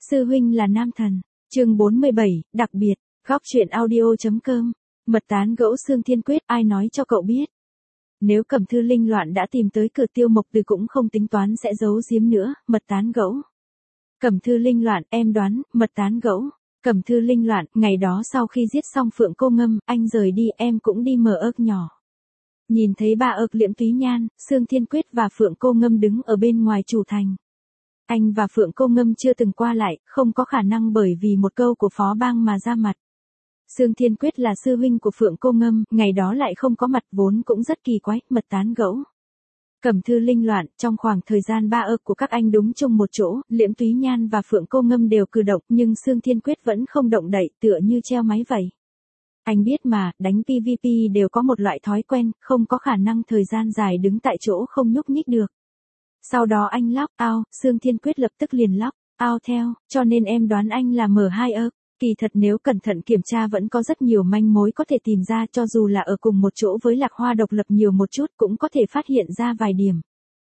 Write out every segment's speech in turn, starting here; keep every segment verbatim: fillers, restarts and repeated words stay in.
Sư huynh là nam thần. Chương bốn mươi bảy, đặc biệt, góc truyện audio.com. Mật tán gẫu Sương Thiên Quyết, ai nói cho cậu biết? Nếu Cẩm Thư Linh loạn đã tìm tới cửa, Tiêu Mộc Từ cũng không tính toán sẽ giấu giếm nữa, mật tán gẫu. Cẩm Thư Linh loạn, em đoán, mật tán gẫu. Cẩm Thư Linh loạn, ngày đó sau khi giết xong Phượng Cô Ngâm, anh rời đi, em cũng đi mở ớt nhỏ. Nhìn thấy ba ớt Liễm Túy Nhan, Sương Thiên Quyết và Phượng Cô Ngâm đứng ở bên ngoài chủ thành. Anh và Phượng Cô Ngâm chưa từng qua lại, không có khả năng bởi vì một câu của phó bang mà ra mặt. Sương Thiên Quyết là sư huynh của Phượng Cô Ngâm, ngày đó lại không có mặt vốn cũng rất kỳ quái, mật tán gẫu. Cẩm Thư Linh loạn, trong khoảng thời gian ba ớt của các anh đúng chung một chỗ, Liễm Túy Nhan và Phượng Cô Ngâm đều cử động, nhưng Sương Thiên Quyết vẫn không động đậy, tựa như treo máy vậy. Anh biết mà, đánh pê vê pê đều có một loại thói quen, không có khả năng thời gian dài đứng tại chỗ không nhúc nhích được. Sau đó anh lóc ao, Sương Thiên Quyết lập tức liền lóc ao theo, cho nên em đoán anh là M hai ớt. Kỳ thật nếu cẩn thận kiểm tra vẫn có rất nhiều manh mối có thể tìm ra, cho dù là ở cùng một chỗ với Lạc Hoa độc lập nhiều một chút cũng có thể phát hiện ra vài điểm.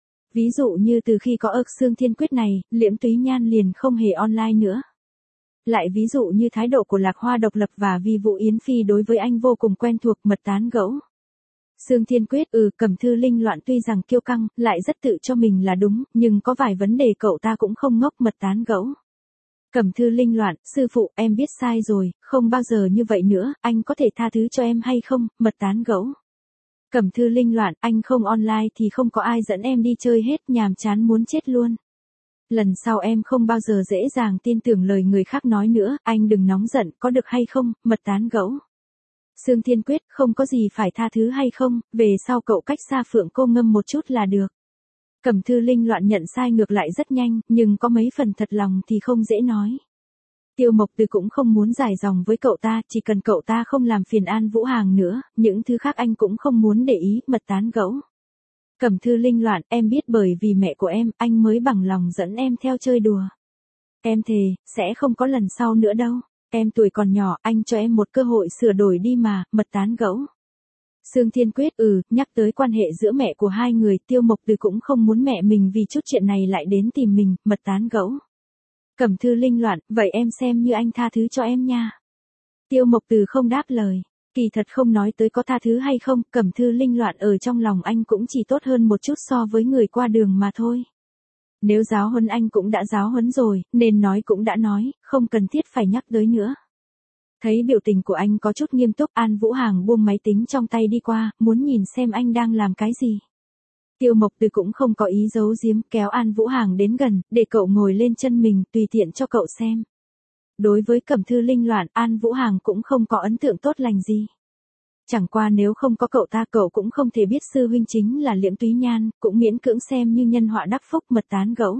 Ví dụ như từ khi có ớt Sương Thiên Quyết này, Liễm Túy Nhan liền không hề online nữa. Lại ví dụ như thái độ của Lạc Hoa độc lập và Vi Vũ Yến Phi đối với anh vô cùng quen thuộc, mật tán gẫu. Sương Thiên Quyết, ừ, Cẩm Thư Linh loạn tuy rằng kiêu căng, lại rất tự cho mình là đúng, nhưng có vài vấn đề cậu ta cũng không ngốc, mật tán gẫu. Cẩm Thư Linh loạn, sư phụ, em biết sai rồi, không bao giờ như vậy nữa, anh có thể tha thứ cho em hay không, mật tán gẫu. Cẩm Thư Linh loạn, anh không online thì không có ai dẫn em đi chơi hết, nhàm chán muốn chết luôn. Lần sau em không bao giờ dễ dàng tin tưởng lời người khác nói nữa, anh đừng nóng giận, có được hay không, mật tán gẫu. Sương Thiên Quyết, không có gì phải tha thứ hay không, về sau cậu cách xa Phượng Cô Ngâm một chút là được. Cẩm Thư Linh loạn nhận sai ngược lại rất nhanh, nhưng có mấy phần thật lòng thì không dễ nói. Tiêu Mộc Từ cũng không muốn dài dòng với cậu ta, chỉ cần cậu ta không làm phiền An Vũ Hàng nữa, những thứ khác anh cũng không muốn để ý, mật tán gẫu. Cẩm Thư Linh loạn, em biết bởi vì mẹ của em, anh mới bằng lòng dẫn em theo chơi đùa. Em thề, sẽ không có lần sau nữa đâu. Em tuổi còn nhỏ, anh cho em một cơ hội sửa đổi đi mà, mật tán gẫu. Sương Thiên Quyết, ừ, nhắc tới quan hệ giữa mẹ của hai người, Tiêu Mộc Từ cũng không muốn mẹ mình vì chút chuyện này lại đến tìm mình, mật tán gẫu. Cẩm Thư Linh loạn, vậy em xem như anh tha thứ cho em nha. Tiêu Mộc Từ không đáp lời. Kỳ thật không nói tới có tha thứ hay không, Cẩm Thư Linh loạn ở trong lòng anh cũng chỉ tốt hơn một chút so với người qua đường mà thôi. Nếu giáo huấn anh cũng đã giáo huấn rồi, nên nói cũng đã nói, không cần thiết phải nhắc tới nữa. Thấy biểu tình của anh có chút nghiêm túc, An Vũ Hàng buông máy tính trong tay đi qua, muốn nhìn xem anh đang làm cái gì. Tiêu Mộc Từ cũng không có ý giấu giếm, kéo An Vũ Hàng đến gần, để cậu ngồi lên chân mình, tùy tiện cho cậu xem. Đối với Cẩm Thư Linh loạn, An Vũ Hàng cũng không có ấn tượng tốt lành gì. Chẳng qua nếu không có cậu ta, cậu cũng không thể biết sư huynh chính là Liễm Túy Nhan, cũng miễn cưỡng xem như nhân họa đắc phúc, mật tán gẫu.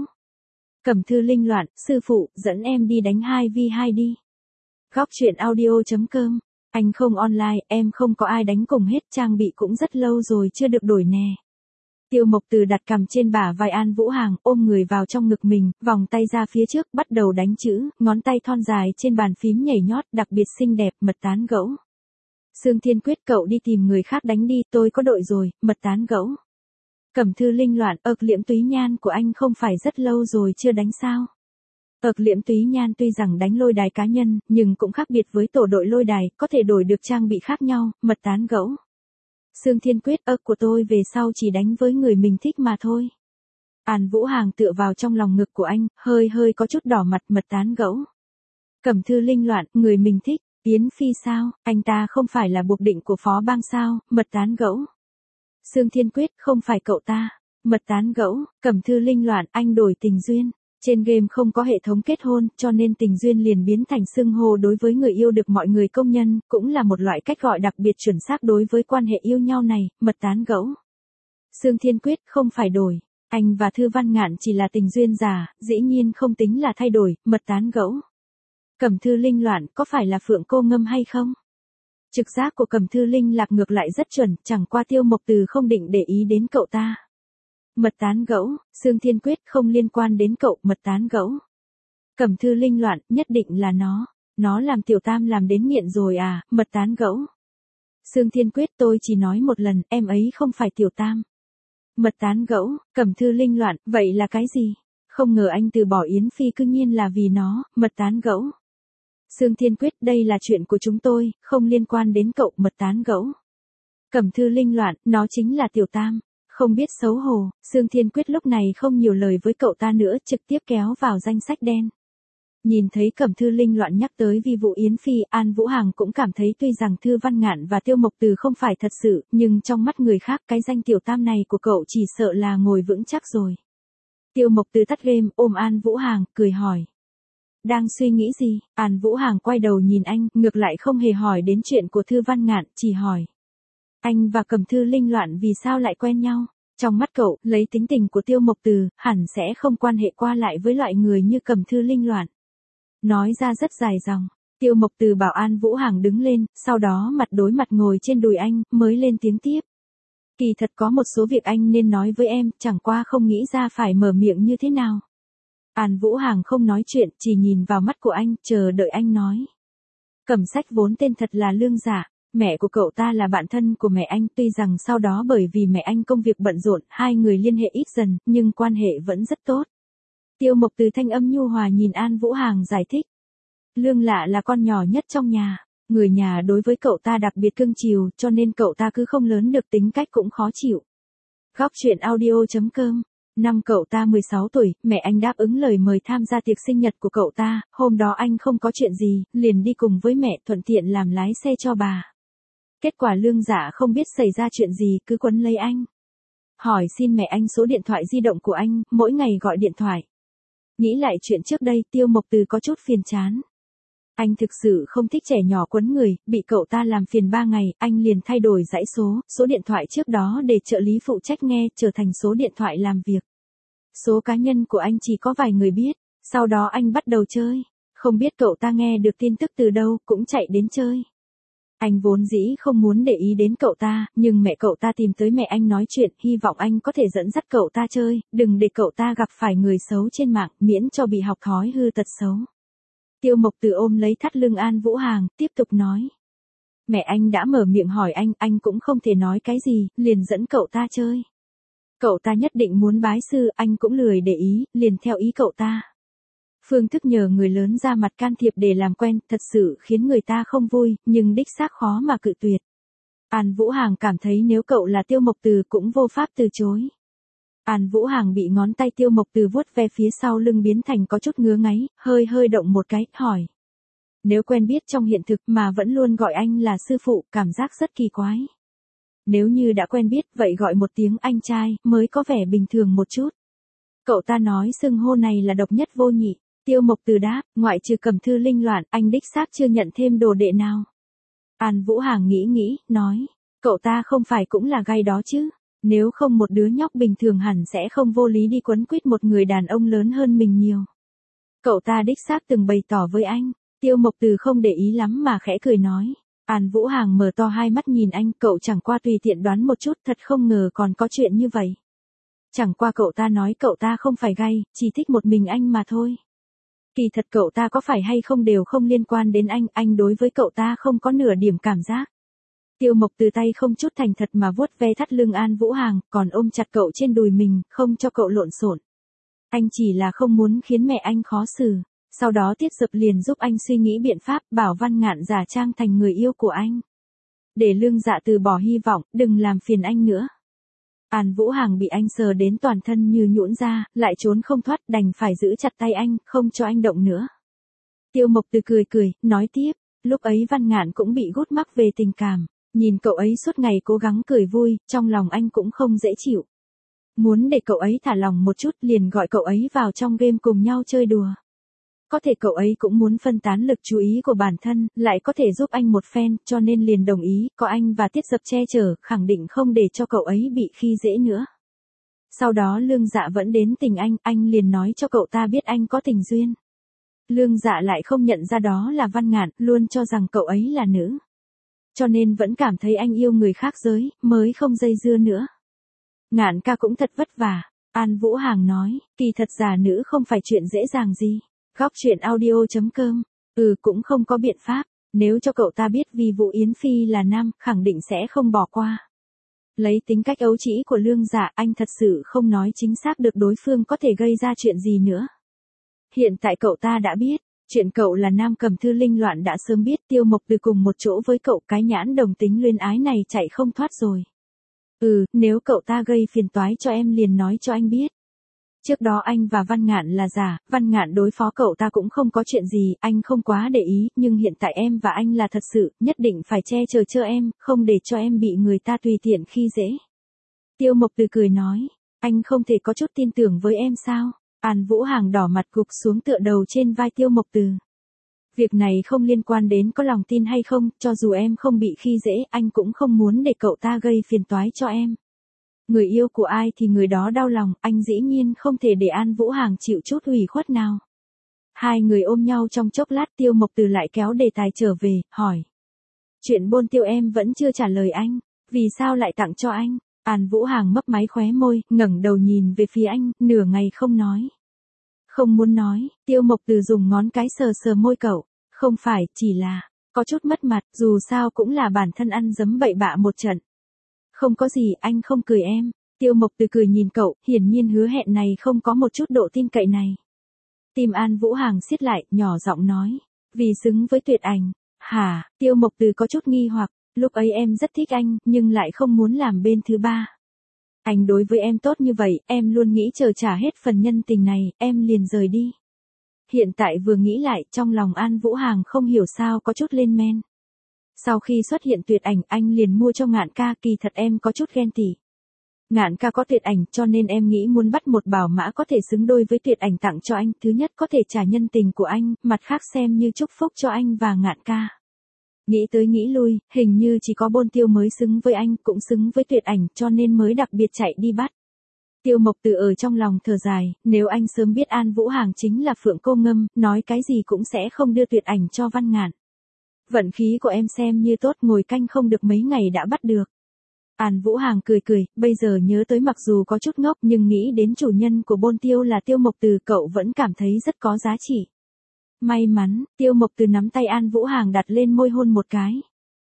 Cẩm Thư Linh loạn, sư phụ, dẫn em đi đánh hai vi hai đi. Góc truyện audio.com. Anh không online, em không có ai đánh cùng hết, trang bị cũng rất lâu rồi chưa được đổi nè. Tiêu Mộc Từ đặt cằm trên bả vai An Vũ Hàng, ôm người vào trong ngực mình, vòng tay ra phía trước, bắt đầu đánh chữ, ngón tay thon dài trên bàn phím nhảy nhót, đặc biệt xinh đẹp, mật tán gẫu. Sương Thiên Quyết, cậu đi tìm người khác đánh đi, tôi có đội rồi, mật tán gẫu. Cẩm Thư Linh loạn, ợt Liễm Túy Nhan của anh không phải rất lâu rồi chưa đánh sao? Ợt Liễm Túy Nhan tuy rằng đánh lôi đài cá nhân, nhưng cũng khác biệt với tổ đội lôi đài, có thể đổi được trang bị khác nhau, mật tán gẫu. Sương Thiên Quyết, ợt của tôi về sau chỉ đánh với người mình thích mà thôi. An Vũ Hàng tựa vào trong lòng ngực của anh, hơi hơi có chút đỏ mặt, mật tán gẫu. Cẩm Thư Linh loạn, người mình thích, Yến Phi sao, anh ta không phải là buộc định của phó bang sao, mật tán gẫu. Sương Thiên Quyết, không phải cậu ta, mật tán gẫu. Cẩm Thư Linh loạn, anh đổi tình duyên. Trên game không có hệ thống kết hôn, cho nên tình duyên liền biến thành xưng hô đối với người yêu được mọi người công nhân, cũng là một loại cách gọi đặc biệt chuẩn xác đối với quan hệ yêu nhau này, mật tán gẫu. Sương Thiên Quyết, không phải đổi. Anh và Thư Văn Ngạn chỉ là tình duyên giả, dĩ nhiên không tính là thay đổi, mật tán gẫu. Cẩm Thư Linh loạn, có phải là Phượng Cô Ngâm hay không? Trực giác của Cẩm Thư Linh lạc ngược lại rất chuẩn, chẳng qua Tiêu Mộc Từ không định để ý đến cậu ta. Mật tán gẫu, Sương Thiên Quyết, không liên quan đến cậu, mật tán gẫu. Cẩm Thư Linh loạn, nhất định là nó, nó làm Tiểu Tam làm đến nghiện rồi à, mật tán gẫu. Sương Thiên Quyết, tôi chỉ nói một lần, em ấy không phải Tiểu Tam. Mật tán gẫu, Cẩm Thư Linh loạn, vậy là cái gì? Không ngờ anh từ bỏ Yến Phi cư nhiên là vì nó, mật tán gẫu. Sương Thiên Quyết, đây là chuyện của chúng tôi, không liên quan đến cậu, mật tán gẫu. Cẩm Thư Linh loạn, nó chính là Tiểu Tam. Không biết xấu hổ, Sương Thiên Quyết lúc này không nhiều lời với cậu ta nữa, trực tiếp kéo vào danh sách đen. Nhìn thấy Cẩm Thư Linh loạn nhắc tới vi vụ Yến Phi, An Vũ Hằng cũng cảm thấy tuy rằng Thư Văn Ngạn và Tiêu Mộc Từ không phải thật sự, nhưng trong mắt người khác cái danh Tiểu Tam này của cậu chỉ sợ là ngồi vững chắc rồi. Tiêu Mộc Từ tắt game, ôm An Vũ Hằng, cười hỏi. Đang suy nghĩ gì? An Vũ Hằng quay đầu nhìn anh, ngược lại không hề hỏi đến chuyện của Thư Văn Ngạn, chỉ hỏi. Anh và Cẩm Thư Linh loạn vì sao lại quen nhau? Trong mắt cậu, lấy tính tình của Tiêu Mộc Từ, hẳn sẽ không quan hệ qua lại với loại người như Cẩm Thư Linh loạn. Nói ra rất dài dòng, Tiêu Mộc Từ bảo An Vũ Hằng đứng lên, sau đó mặt đối mặt ngồi trên đùi anh, mới lên tiếng tiếp. Kỳ thật có một số việc anh nên nói với em, chẳng qua không nghĩ ra phải mở miệng như thế nào. An Vũ Hằng không nói chuyện, chỉ nhìn vào mắt của anh, chờ đợi anh nói. Cẩm Sách vốn tên thật là Lương Dạ, mẹ của cậu ta là bạn thân của mẹ anh, tuy rằng sau đó bởi vì mẹ anh công việc bận rộn, hai người liên hệ ít dần, nhưng quan hệ vẫn rất tốt. Tiêu Mộc Từ thanh âm nhu hòa nhìn An Vũ Hằng giải thích. Lương Lạ là con nhỏ nhất trong nhà, người nhà đối với cậu ta đặc biệt cưng chiều, cho nên cậu ta cứ không lớn được tính cách cũng khó chịu. Góc truyện audio chấm com. Năm cậu ta mười sáu tuổi, mẹ anh đáp ứng lời mời tham gia tiệc sinh nhật của cậu ta, hôm đó anh không có chuyện gì, liền đi cùng với mẹ thuận tiện làm lái xe cho bà. Kết quả Lương Dạ không biết xảy ra chuyện gì, cứ quấn lấy anh. Hỏi xin mẹ anh số điện thoại di động của anh, mỗi ngày gọi điện thoại. Nghĩ lại chuyện trước đây, Tiêu Mộc Từ có chút phiền chán. Anh thực sự không thích trẻ nhỏ quấn người, bị cậu ta làm phiền ba ngày, anh liền thay đổi dãy số, số điện thoại trước đó để trợ lý phụ trách nghe, trở thành số điện thoại làm việc. Số cá nhân của anh chỉ có vài người biết, sau đó anh bắt đầu chơi. Không biết cậu ta nghe được tin tức từ đâu, cũng chạy đến chơi. Anh vốn dĩ không muốn để ý đến cậu ta, nhưng mẹ cậu ta tìm tới mẹ anh nói chuyện, hy vọng anh có thể dẫn dắt cậu ta chơi, đừng để cậu ta gặp phải người xấu trên mạng, miễn cho bị học thói hư tật xấu. Tiêu Mộc Từ ôm lấy thắt lưng An Vũ Hằng, tiếp tục nói. Mẹ anh đã mở miệng hỏi anh, anh cũng không thể nói cái gì, liền dẫn cậu ta chơi. Cậu ta nhất định muốn bái sư, anh cũng lười để ý, liền theo ý cậu ta. Phương thức nhờ người lớn ra mặt can thiệp để làm quen, thật sự khiến người ta không vui, nhưng đích xác khó mà cự tuyệt. An Vũ Hằng cảm thấy nếu cậu là Tiêu Mộc Từ cũng vô pháp từ chối. An Vũ Hằng bị ngón tay Tiêu Mộc Từ vuốt ve phía sau lưng biến thành có chút ngứa ngáy, hơi hơi động một cái, hỏi. Nếu quen biết trong hiện thực mà vẫn luôn gọi anh là sư phụ, cảm giác rất kỳ quái. Nếu như đã quen biết, vậy gọi một tiếng anh trai, mới có vẻ bình thường một chút. Cậu ta nói xưng hô này là độc nhất vô nhị. Tiêu Mộc Từ đáp, ngoại trừ Cẩm Thư Linh loạn, anh đích xác chưa nhận thêm đồ đệ nào. An Vũ Hằng nghĩ nghĩ, nói, cậu ta không phải cũng là gay đó chứ. Nếu không một đứa nhóc bình thường hẳn sẽ không vô lý đi quấn quýt một người đàn ông lớn hơn mình nhiều. Cậu ta đích xác từng bày tỏ với anh. Tiêu Mộc Từ không để ý lắm mà khẽ cười nói. An Vũ Hằng mở to hai mắt nhìn anh, cậu chẳng qua tùy tiện đoán một chút, thật không ngờ còn có chuyện như vậy. Chẳng qua cậu ta nói cậu ta không phải gay, chỉ thích một mình anh mà thôi. Kỳ thật cậu ta có phải hay không đều không liên quan đến anh, anh đối với cậu ta không có nửa điểm cảm giác. Tiêu Mộc Từ tay không chút thành thật mà vuốt ve thắt lưng An Vũ Hằng, còn ôm chặt cậu trên đùi mình, không cho cậu lộn xộn. Anh chỉ là không muốn khiến mẹ anh khó xử. Sau đó Tiết Dập liền giúp anh suy nghĩ biện pháp, bảo Văn Ngạn giả trang thành người yêu của anh. Để Lương Dạ từ bỏ hy vọng, đừng làm phiền anh nữa. An Vũ Hằng bị anh sờ đến toàn thân như nhũn ra, lại trốn không thoát, đành phải giữ chặt tay anh, không cho anh động nữa. Tiêu Mộc Từ cười cười, nói tiếp, lúc ấy Văn Ngạn cũng bị gút mắc về tình cảm, nhìn cậu ấy suốt ngày cố gắng cười vui, trong lòng anh cũng không dễ chịu. Muốn để cậu ấy thả lòng một chút, liền gọi cậu ấy vào trong game cùng nhau chơi đùa. Có thể cậu ấy cũng muốn phân tán lực chú ý của bản thân, lại có thể giúp anh một phen, cho nên liền đồng ý, có anh và Tiết Dập che chở, khẳng định không để cho cậu ấy bị khi dễ nữa. Sau đó Lương Dạ vẫn đến tình anh, anh liền nói cho cậu ta biết anh có tình duyên. Lương Dạ lại không nhận ra đó là Văn Ngạn, luôn cho rằng cậu ấy là nữ. Cho nên vẫn cảm thấy anh yêu người khác giới, mới không dây dưa nữa. Ngạn ca cũng thật vất vả, An Vũ Hằng nói, kỳ thật già nữ không phải chuyện dễ dàng gì. Góc truyện audio chấm com. Ừ, cũng không có biện pháp, nếu cho cậu ta biết vì vụ Yến Phi là nam, khẳng định sẽ không bỏ qua. Lấy tính cách ấu trĩ của Lương Dạ, anh thật sự không nói chính xác được đối phương có thể gây ra chuyện gì nữa. Hiện tại cậu ta đã biết, chuyện cậu là nam cầm thư linh loạn đã sớm biết. Tiêu Mộc Từ cùng một chỗ với cậu, cái nhãn đồng tính luyến ái này chạy không thoát rồi. Ừ, nếu cậu ta gây phiền toái cho em liền nói cho anh biết. Trước đó anh và Văn Ngạn là giả, Văn Ngạn đối phó cậu ta cũng không có chuyện gì, anh không quá để ý, nhưng hiện tại em và anh là thật sự, nhất định phải che chở cho em, không để cho em bị người ta tùy tiện khi dễ. Tiêu Mộc Từ cười nói, anh không thể có chút tin tưởng với em sao? An Vũ Hàng đỏ mặt gục xuống tựa đầu trên vai Tiêu Mộc Từ. Việc này không liên quan đến có lòng tin hay không, cho dù em không bị khi dễ, anh cũng không muốn để cậu ta gây phiền toái cho em. Người yêu của ai thì người đó đau lòng, anh dĩ nhiên không thể để An Vũ Hàng chịu chút ủy khuất nào. Hai người ôm nhau trong chốc lát, Tiêu Mộc Từ lại kéo đề tài trở về, hỏi. Chuyện Bôn Tiêu em vẫn chưa trả lời anh, vì sao lại tặng cho anh? An Vũ Hàng mấp máy khóe môi, ngẩng đầu nhìn về phía anh, nửa ngày không nói. Không muốn nói, Tiêu Mộc Từ dùng ngón cái sờ sờ môi cậu, không phải, chỉ là, có chút mất mặt, dù sao cũng là bản thân ăn dấm bậy bạ một trận. Không có gì, anh không cười em. Tiêu Mộc Từ cười nhìn cậu, hiển nhiên hứa hẹn này không có một chút độ tin cậy này. Tim An Vũ Hàng siết lại, nhỏ giọng nói, vì xứng với Tuyệt Ảnh. Hả? Tiêu Mộc Từ có chút nghi hoặc, lúc ấy em rất thích anh, nhưng lại không muốn làm bên thứ ba. Anh đối với em tốt như vậy, em luôn nghĩ chờ trả hết phần nhân tình này, em liền rời đi. Hiện tại vừa nghĩ lại, trong lòng An Vũ Hàng không hiểu sao có chút lên men. Sau khi xuất hiện Tuyệt Ảnh, anh liền mua cho Ngạn ca, kỳ thật em có chút ghen tị. Ngạn ca có Tuyệt Ảnh, cho nên em nghĩ muốn bắt một bảo mã có thể xứng đôi với Tuyệt Ảnh tặng cho anh, thứ nhất có thể trả nhân tình của anh, mặt khác xem như chúc phúc cho anh và Ngạn ca. Nghĩ tới nghĩ lui, hình như chỉ có Bôn Tiêu mới xứng với anh, cũng xứng với Tuyệt Ảnh, cho nên mới đặc biệt chạy đi bắt. Tiêu Mộc Từ ở trong lòng thở dài, nếu anh sớm biết An Vũ Hàng chính là Phượng Cô Ngâm, nói cái gì cũng sẽ không đưa Tuyệt Ảnh cho Văn Ngạn. Vận khí của em xem như tốt, ngồi canh không được mấy ngày đã bắt được. An Vũ Hàng cười cười, bây giờ nhớ tới mặc dù có chút ngốc nhưng nghĩ đến chủ nhân của Bôn Tiêu là Tiêu Mộc Từ, cậu vẫn cảm thấy rất có giá trị. May mắn, Tiêu Mộc Từ nắm tay An Vũ Hàng đặt lên môi hôn một cái.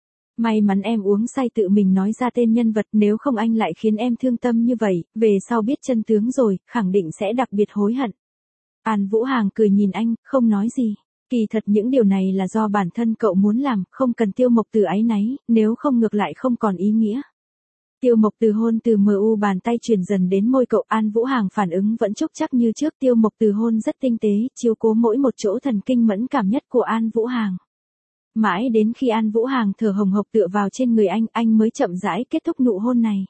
May mắn em uống say tự mình nói ra tên nhân vật, nếu không anh lại khiến em thương tâm như vậy, về sau biết chân tướng rồi, khẳng định sẽ đặc biệt hối hận. An Vũ Hàng cười nhìn anh, không nói gì. Kỳ thật những điều này là do bản thân cậu muốn làm, không cần Tiêu Mộc Từ áy náy, nếu không ngược lại không còn ý nghĩa. Tiêu Mộc Từ hôn từ mờ u bàn tay truyền dần đến môi cậu, An Vũ Hàng phản ứng vẫn chúc chắc như trước. Tiêu Mộc Từ hôn rất tinh tế, chiếu cố mỗi một chỗ thần kinh mẫn cảm nhất của An Vũ Hàng. Mãi đến khi An Vũ Hàng thở hồng hộc tựa vào trên người anh, anh mới chậm rãi kết thúc nụ hôn này.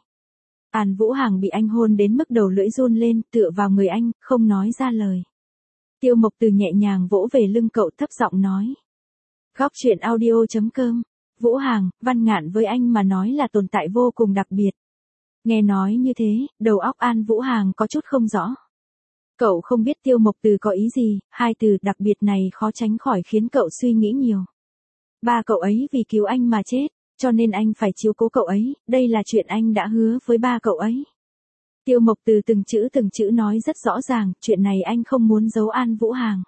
An Vũ Hàng bị anh hôn đến mức đầu lưỡi run lên, tựa vào người anh, không nói ra lời. Tiêu Mộc Từ nhẹ nhàng vỗ về lưng cậu, thấp giọng nói. Góc truyện audio chấm com. Vũ Hàng, Văn Ngạn với anh mà nói là tồn tại vô cùng đặc biệt. Nghe nói như thế, đầu óc An Vũ Hàng có chút không rõ. Cậu không biết Tiêu Mộc Từ có ý gì, hai từ đặc biệt này khó tránh khỏi khiến cậu suy nghĩ nhiều. Ba cậu ấy vì cứu anh mà chết, cho nên anh phải chiếu cố cậu ấy, đây là chuyện anh đã hứa với ba cậu ấy. Tiêu Mộc Từ từng chữ từng chữ nói rất rõ ràng, chuyện này anh không muốn giấu An Vũ Hàng.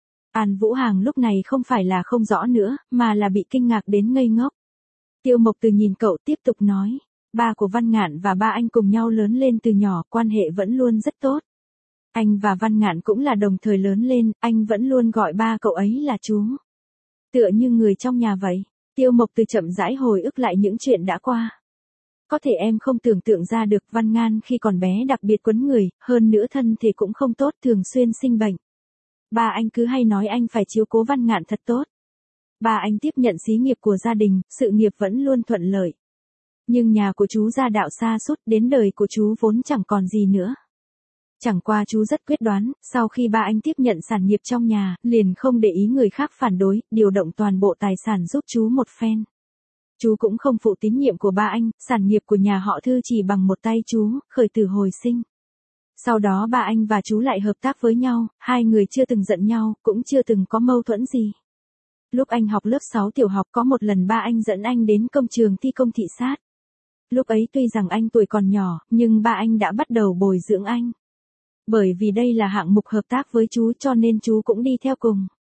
An Vũ Hàng lúc này không phải là không rõ nữa, mà là bị kinh ngạc đến ngây ngốc. Tiêu Mộc Từ nhìn cậu tiếp tục nói, ba của Văn Ngạn và ba anh cùng nhau lớn lên từ nhỏ, quan hệ vẫn luôn rất tốt. Anh và Văn Ngạn cũng là đồng thời lớn lên, anh vẫn luôn gọi ba cậu ấy là chú. Tựa như người trong nhà vậy. Tiêu Mộc Từ chậm rãi hồi ức lại những chuyện đã qua. Có thể em không tưởng tượng ra được, Văn Ngan khi còn bé đặc biệt quấn người, hơn nữa thân thể cũng không tốt, thường xuyên sinh bệnh. Ba anh cứ hay nói anh phải chiếu cố Văn Ngạn thật tốt. Ba anh tiếp nhận xí nghiệp của gia đình, sự nghiệp vẫn luôn thuận lợi. Nhưng nhà của chú gia đạo xa sút, đến đời của chú vốn chẳng còn gì nữa. Chẳng qua chú rất quyết đoán, sau khi ba anh tiếp nhận sản nghiệp trong nhà, liền không để ý người khác phản đối, điều động toàn bộ tài sản giúp chú một phen. Chú cũng không phụ tín nhiệm của ba anh, sản nghiệp của nhà họ Thư chỉ bằng một tay chú, khởi tử hồi sinh. Sau đó ba anh và chú lại hợp tác với nhau, hai người chưa từng giận nhau, cũng chưa từng có mâu thuẫn gì. Lúc anh học lớp sáu tiểu học có một lần ba anh dẫn anh đến công trường thi công thị sát. Lúc ấy tuy rằng anh tuổi còn nhỏ, nhưng ba anh đã bắt đầu bồi dưỡng anh. Bởi vì đây là hạng mục hợp tác với chú cho nên chú cũng đi theo cùng.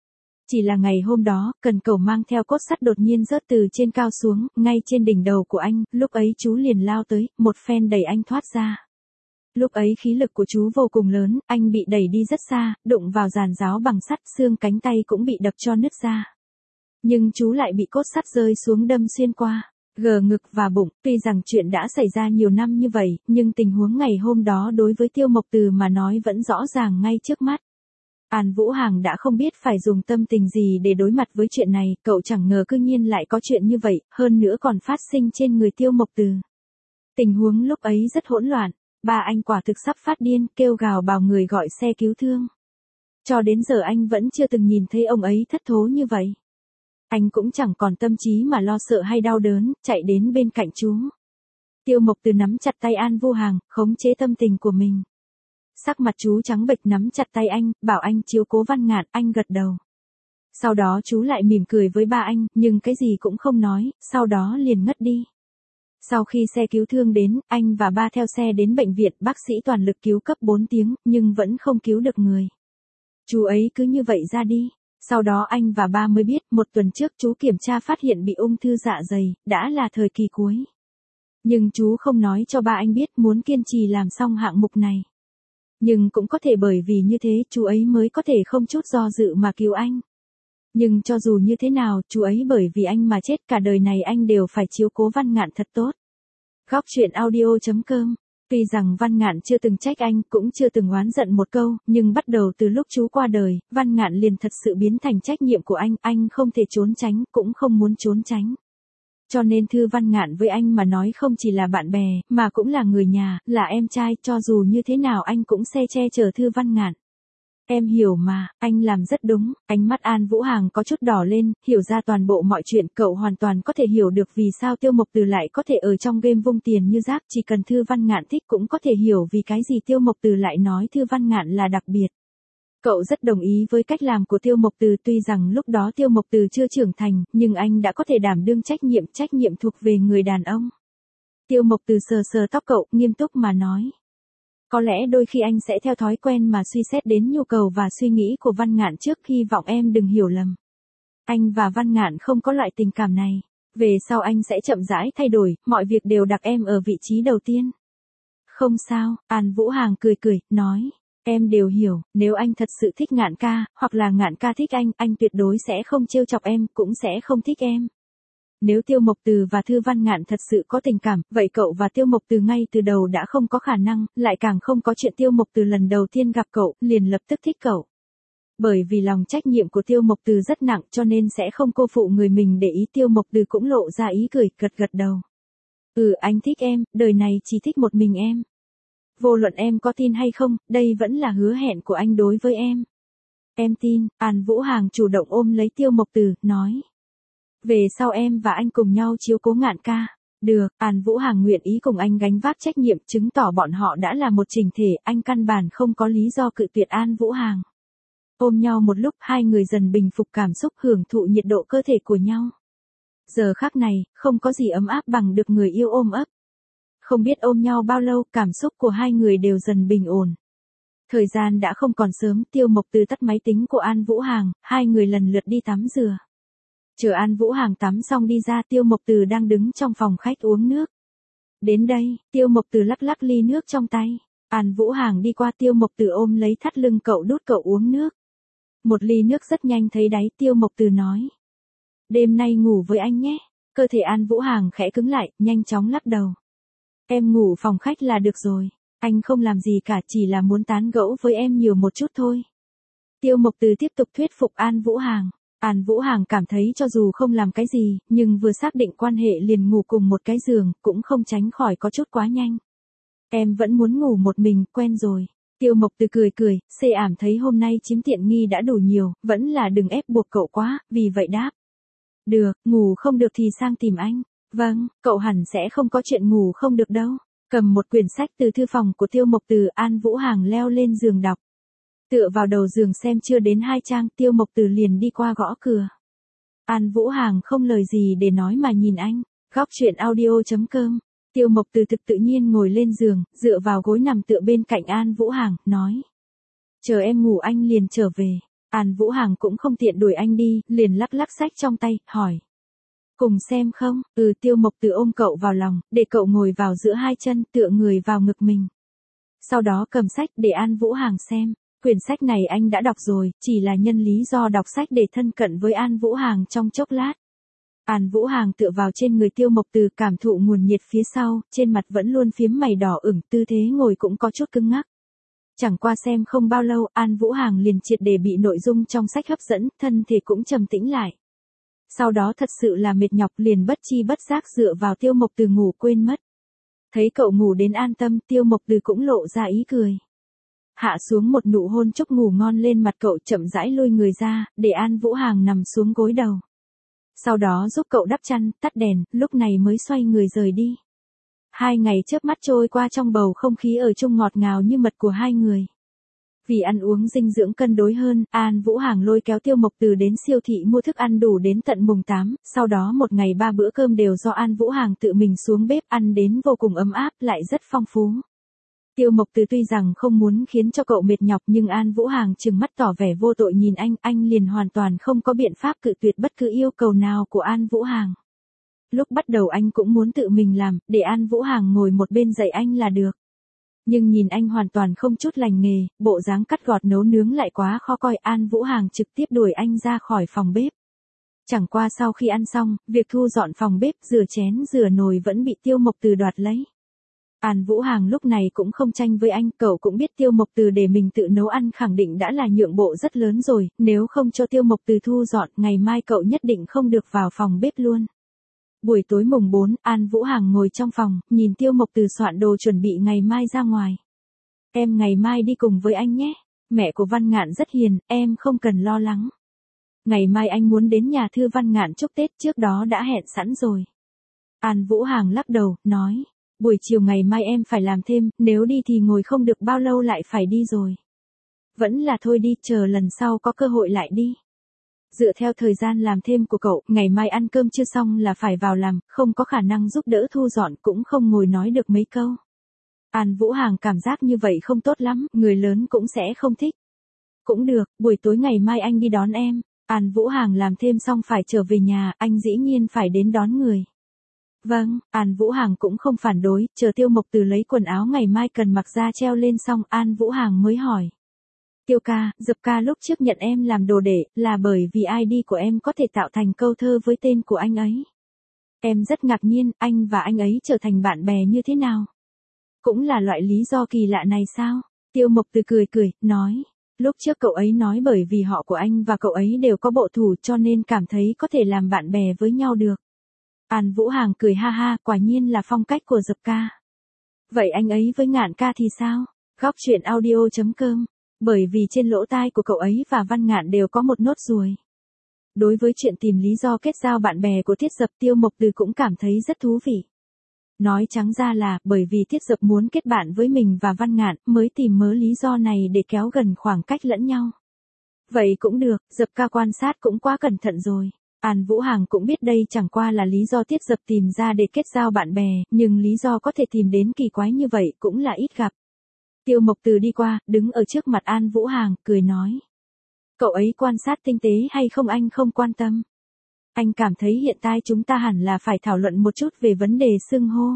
Chỉ là ngày hôm đó, cần cầu mang theo cốt sắt đột nhiên rớt từ trên cao xuống, ngay trên đỉnh đầu của anh, lúc ấy chú liền lao tới, một phen đẩy anh thoát ra. Lúc ấy khí lực của chú vô cùng lớn, anh bị đẩy đi rất xa, đụng vào giàn giáo bằng sắt, xương cánh tay cũng bị đập cho nứt ra. Nhưng chú lại bị cốt sắt rơi xuống đâm xuyên qua, gờ ngực và bụng. Tuy rằng chuyện đã xảy ra nhiều năm như vậy, nhưng tình huống ngày hôm đó đối với Tiêu Mộc Từ mà nói vẫn rõ ràng ngay trước mắt. An Vũ Hàng đã không biết phải dùng tâm tình gì để đối mặt với chuyện này, cậu chẳng ngờ cư nhiên lại có chuyện như vậy, hơn nữa còn phát sinh trên người Tiêu Mộc Từ. Tình huống lúc ấy rất hỗn loạn, ba anh quả thực sắp phát điên, kêu gào bảo người gọi xe cứu thương. Cho đến giờ anh vẫn chưa từng nhìn thấy ông ấy thất thố như vậy. Anh cũng chẳng còn tâm trí mà lo sợ hay đau đớn, chạy đến bên cạnh chú. Tiêu Mộc Từ nắm chặt tay An Vũ Hàng, khống chế tâm tình của mình. Sắc mặt chú trắng bệch nắm chặt tay anh, bảo anh chiếu cố Văn Ngạn, anh gật đầu. Sau đó chú lại mỉm cười với ba anh, nhưng cái gì cũng không nói, sau đó liền ngất đi. Sau khi xe cứu thương đến, anh và ba theo xe đến bệnh viện, bác sĩ toàn lực cứu cấp bốn tiếng, nhưng vẫn không cứu được người. Chú ấy cứ như vậy ra đi. Sau đó anh và ba mới biết, một tuần trước chú kiểm tra phát hiện bị ung thư dạ dày, đã là thời kỳ cuối. Nhưng chú không nói cho ba anh biết, muốn kiên trì làm xong hạng mục này. Nhưng cũng có thể bởi vì như thế, chú ấy mới có thể không chút do dự mà cứu anh. Nhưng cho dù như thế nào, chú ấy bởi vì anh mà chết, cả đời này anh đều phải chiếu cố Văn Ngạn thật tốt. Góc truyện audio chấm com. Tuy rằng Văn Ngạn chưa từng trách anh, cũng chưa từng oán giận một câu, nhưng bắt đầu từ lúc chú qua đời, Văn Ngạn liền thật sự biến thành trách nhiệm của anh, anh không thể trốn tránh, cũng không muốn trốn tránh. Cho nên Thư Văn Ngạn với anh mà nói không chỉ là bạn bè, mà cũng là người nhà, là em trai, cho dù như thế nào anh cũng se che chở Thư Văn Ngạn. Em hiểu mà, anh làm rất đúng. Ánh mắt An Vũ Hàng có chút đỏ lên, hiểu ra toàn bộ mọi chuyện, cậu hoàn toàn có thể hiểu được vì sao Tiêu Mộc Từ lại có thể ở trong game vung tiền như rác, chỉ cần Thư Văn Ngạn thích cũng có thể hiểu vì cái gì Tiêu Mộc Từ lại nói Thư Văn Ngạn là đặc biệt. Cậu rất đồng ý với cách làm của Tiêu Mộc Từ, tuy rằng lúc đó Tiêu Mộc Từ chưa trưởng thành, nhưng anh đã có thể đảm đương trách nhiệm, trách nhiệm thuộc về người đàn ông. Tiêu Mộc Từ sờ sờ tóc cậu, nghiêm túc mà nói. Có lẽ đôi khi anh sẽ theo thói quen mà suy xét đến nhu cầu và suy nghĩ của Văn Ngạn trước, hy vọng em đừng hiểu lầm. Anh và Văn Ngạn không có loại tình cảm này. Về sau anh sẽ chậm rãi thay đổi, mọi việc đều đặt em ở vị trí đầu tiên. Không sao, An Vũ Hàng cười cười, nói. Em đều hiểu, nếu anh thật sự thích Ngạn ca, hoặc là Ngạn ca thích anh, anh tuyệt đối sẽ không trêu chọc em, cũng sẽ không thích em. Nếu Tiêu Mộc Từ và Thư Văn Ngạn thật sự có tình cảm, vậy cậu và Tiêu Mộc Từ ngay từ đầu đã không có khả năng, lại càng không có chuyện Tiêu Mộc Từ lần đầu tiên gặp cậu, liền lập tức thích cậu. Bởi vì lòng trách nhiệm của Tiêu Mộc Từ rất nặng cho nên sẽ không cô phụ người mình để ý. Tiêu Mộc Từ cũng lộ ra ý cười, gật gật đầu. Ừ, anh thích em, đời này chỉ thích một mình em. Vô luận em có tin hay không, đây vẫn là hứa hẹn của anh đối với em. Em tin. An Vũ Hàng chủ động ôm lấy Tiêu Mộc Từ, nói. Về sau em và anh cùng nhau chiếu cố Ngạn ca. Được, An Vũ Hàng nguyện ý cùng anh gánh vác trách nhiệm, chứng tỏ bọn họ đã là một chỉnh thể, anh căn bản không có lý do cự tuyệt An Vũ Hàng. Ôm nhau một lúc, hai người dần bình phục cảm xúc, hưởng thụ nhiệt độ cơ thể của nhau. Giờ khắc này, không có gì ấm áp bằng được người yêu ôm ấp. Không biết ôm nhau bao lâu, cảm xúc của hai người đều dần bình ổn. Thời gian đã không còn sớm, Tiêu Mộc Từ tắt máy tính của An Vũ Hàng, hai người lần lượt đi tắm rửa. Chờ An Vũ Hàng tắm xong đi ra, Tiêu Mộc Từ đang đứng trong phòng khách uống nước. Đến đây, Tiêu Mộc Từ lắc lắc ly nước trong tay. An Vũ Hàng đi qua, Tiêu Mộc Từ ôm lấy thắt lưng cậu, đút cậu uống nước. Một ly nước rất nhanh thấy đáy, Tiêu Mộc Từ nói. Đêm nay ngủ với anh nhé. Cơ thể An Vũ Hàng khẽ cứng lại, nhanh chóng lắc đầu. Em ngủ phòng khách là được rồi. Anh không làm gì cả, chỉ là muốn tán gẫu với em nhiều một chút thôi. Tiêu Mộc Từ tiếp tục thuyết phục An Vũ Hàng. An Vũ Hàng cảm thấy cho dù không làm cái gì, nhưng vừa xác định quan hệ liền ngủ cùng một cái giường, cũng không tránh khỏi có chút quá nhanh. Em vẫn muốn ngủ một mình, quen rồi. Tiêu Mộc Từ cười cười, xê ảm thấy hôm nay chiếm tiện nghi đã đủ nhiều, vẫn là đừng ép buộc cậu quá, vì vậy đáp. Được, ngủ không được thì sang tìm anh. Vâng, cậu hẳn sẽ không có chuyện ngủ không được đâu. Cầm một quyển sách từ thư phòng của Tiêu Mộc Từ, An Vũ Hàng leo lên giường đọc. Tựa vào đầu giường xem chưa đến hai trang, Tiêu Mộc Từ liền đi qua gõ cửa. An Vũ Hàng không lời gì để nói mà nhìn anh. Góc truyện audio chấm com. Tiêu Mộc Từ thực tự nhiên ngồi lên giường, dựa vào gối nằm tựa bên cạnh An Vũ Hàng, nói. Chờ em ngủ anh liền trở về. An Vũ Hàng cũng không tiện đuổi anh đi, liền lắc lắc sách trong tay, hỏi. Cùng xem không? Ừ, Tiêu Mộc Từ ôm cậu vào lòng, để cậu ngồi vào giữa hai chân, tựa người vào ngực mình. Sau đó cầm sách để An Vũ Hàng xem. Quyển sách này anh đã đọc rồi, chỉ là nhân lý do đọc sách để thân cận với An Vũ Hàng trong chốc lát. An Vũ Hàng tựa vào trên người Tiêu Mộc Từ, cảm thụ nguồn nhiệt phía sau, trên mặt vẫn luôn phiếm mày đỏ ửng, tư thế ngồi cũng có chút cứng ngắc. Chẳng qua xem không bao lâu, An Vũ Hàng liền triệt để bị nội dung trong sách hấp dẫn, thân thể cũng trầm tĩnh lại. Sau đó thật sự là mệt nhọc, liền bất chi bất giác dựa vào Tiêu Mộc Từ ngủ quên mất. Thấy cậu ngủ đến an tâm, Tiêu Mộc Từ cũng lộ ra ý cười. Hạ xuống một nụ hôn chúc ngủ ngon lên mặt cậu, chậm rãi lôi người ra, để An Vũ Hàng nằm xuống gối đầu. Sau đó giúp cậu đắp chăn, tắt đèn, lúc này mới xoay người rời đi. Hai ngày chớp mắt trôi qua trong bầu không khí ở chung ngọt ngào như mật của hai người. Vì ăn uống dinh dưỡng cân đối hơn, An Vũ Hàng lôi kéo Tiêu Mộc Từ đến siêu thị mua thức ăn đủ đến tận mùng tám, sau đó một ngày ba bữa cơm đều do An Vũ Hàng tự mình xuống bếp ăn đến vô cùng ấm áp, lại rất phong phú. Tiêu Mộc Từ tuy rằng không muốn khiến cho cậu mệt nhọc, nhưng An Vũ Hàng trừng mắt tỏ vẻ vô tội nhìn anh, anh liền hoàn toàn không có biện pháp cự tuyệt bất cứ yêu cầu nào của An Vũ Hàng. Lúc bắt đầu anh cũng muốn tự mình làm, để An Vũ Hàng ngồi một bên dạy anh là được. Nhưng nhìn anh hoàn toàn không chút lành nghề, bộ dáng cắt gọt nấu nướng lại quá khó coi, An Vũ Hàng trực tiếp đuổi anh ra khỏi phòng bếp. Chẳng qua sau khi ăn xong, việc thu dọn phòng bếp, rửa chén rửa nồi vẫn bị Tiêu Mộc Từ đoạt lấy. An Vũ Hàng lúc này cũng không tranh với anh, cậu cũng biết Tiêu Mộc Từ để mình tự nấu ăn khẳng định đã là nhượng bộ rất lớn rồi, nếu không cho Tiêu Mộc Từ thu dọn, ngày mai cậu nhất định không được vào phòng bếp luôn. Buổi tối mùng bốn, An Vũ Hàng ngồi trong phòng, nhìn Tiêu Mộc Từ soạn đồ chuẩn bị ngày mai ra ngoài. Em ngày mai đi cùng với anh nhé, mẹ của Văn Ngạn rất hiền, em không cần lo lắng. Ngày mai anh muốn đến nhà Thư Văn Ngạn chúc Tết, trước đó đã hẹn sẵn rồi. An Vũ Hàng lắc đầu, nói. Buổi chiều ngày mai em phải làm thêm, nếu đi thì ngồi không được bao lâu lại phải đi rồi. Vẫn là thôi đi, chờ lần sau có cơ hội lại đi. Dựa theo thời gian làm thêm của cậu, ngày mai ăn cơm chưa xong là phải vào làm, không có khả năng giúp đỡ thu dọn, cũng không ngồi nói được mấy câu. An Vũ Hàng cảm giác như vậy không tốt lắm, người lớn cũng sẽ không thích. Cũng được, buổi tối ngày mai anh đi đón em. An Vũ Hàng làm thêm xong phải trở về nhà, anh dĩ nhiên phải đến đón người. Vâng, An Vũ Hàng cũng không phản đối, chờ Tiêu Mộc Từ lấy quần áo ngày mai cần mặc ra treo lên xong, An Vũ Hàng mới hỏi. Tiêu ca, Dập ca lúc trước nhận em làm đồ đệ, là bởi vì i đê của em có thể tạo thành câu thơ với tên của anh ấy. Em rất ngạc nhiên, anh và anh ấy trở thành bạn bè như thế nào? Cũng là loại lý do kỳ lạ này sao? Tiêu Mộc Từ cười cười, nói. Lúc trước cậu ấy nói bởi vì họ của anh và cậu ấy đều có bộ thủ cho nên cảm thấy có thể làm bạn bè với nhau được. An Vũ Hàng cười ha ha, quả nhiên là phong cách của Dập ca. Vậy anh ấy với Ngạn ca thì sao? Góc truyện audio chấm com. Bởi vì trên lỗ tai của cậu ấy và Văn Ngạn đều có một nốt ruồi. Đối với chuyện tìm lý do kết giao bạn bè của Tiết Dập, Tiêu Mộc Từ cũng cảm thấy rất thú vị. Nói trắng ra là, bởi vì Tiết Dập muốn kết bạn với mình và Văn Ngạn, mới tìm mớ lý do này để kéo gần khoảng cách lẫn nhau. Vậy cũng được, Dập ca quan sát cũng quá cẩn thận rồi. An Vũ Hàng cũng biết đây chẳng qua là lý do Tiết Dập tìm ra để kết giao bạn bè, nhưng lý do có thể tìm đến kỳ quái như vậy cũng là ít gặp. Tiêu Mộc Từ đi qua, đứng ở trước mặt An Vũ Hàng, cười nói. Cậu ấy quan sát tinh tế hay không anh không quan tâm. Anh cảm thấy hiện tại chúng ta hẳn là phải thảo luận một chút về vấn đề xưng hô.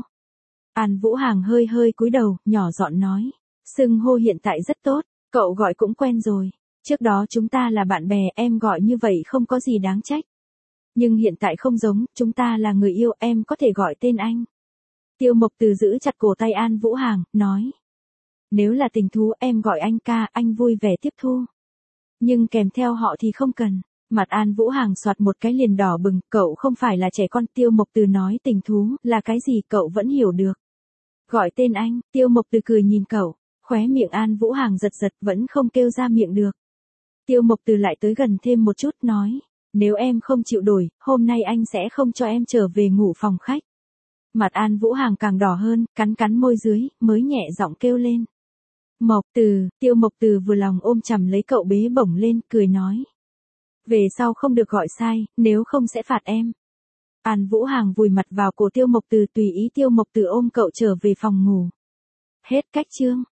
An Vũ Hàng hơi hơi cúi đầu, nhỏ giọng nói. Xưng hô hiện tại rất tốt, cậu gọi cũng quen rồi. Trước đó chúng ta là bạn bè, em gọi như vậy không có gì đáng trách. Nhưng hiện tại không giống, chúng ta là người yêu, em có thể gọi tên anh. Tiêu Mộc Từ giữ chặt cổ tay An Vũ Hàng, nói. Nếu là tình thú em gọi anh ca, anh vui vẻ tiếp thu. Nhưng kèm theo họ thì không cần. Mặt An Vũ Hàng soạt một cái liền đỏ bừng, cậu không phải là trẻ con. Tiêu Mộc Từ nói tình thú, là cái gì cậu vẫn hiểu được. Gọi tên anh, Tiêu Mộc Từ cười nhìn cậu, khóe miệng An Vũ Hàng giật giật vẫn không kêu ra miệng được. Tiêu Mộc Từ lại tới gần thêm một chút nói. Nếu em không chịu đổi, hôm nay anh sẽ không cho em trở về ngủ phòng khách. Mặt An Vũ Hàng càng đỏ hơn, cắn cắn môi dưới, mới nhẹ giọng kêu lên. Mộc Từ, Tiêu Mộc Từ vừa lòng ôm chầm lấy cậu bế bổng lên, cười nói. Về sau không được gọi sai, nếu không sẽ phạt em. An Vũ Hàng vùi mặt vào cổ Tiêu Mộc Từ tùy ý Tiêu Mộc Từ ôm cậu trở về phòng ngủ. Hết cách chương.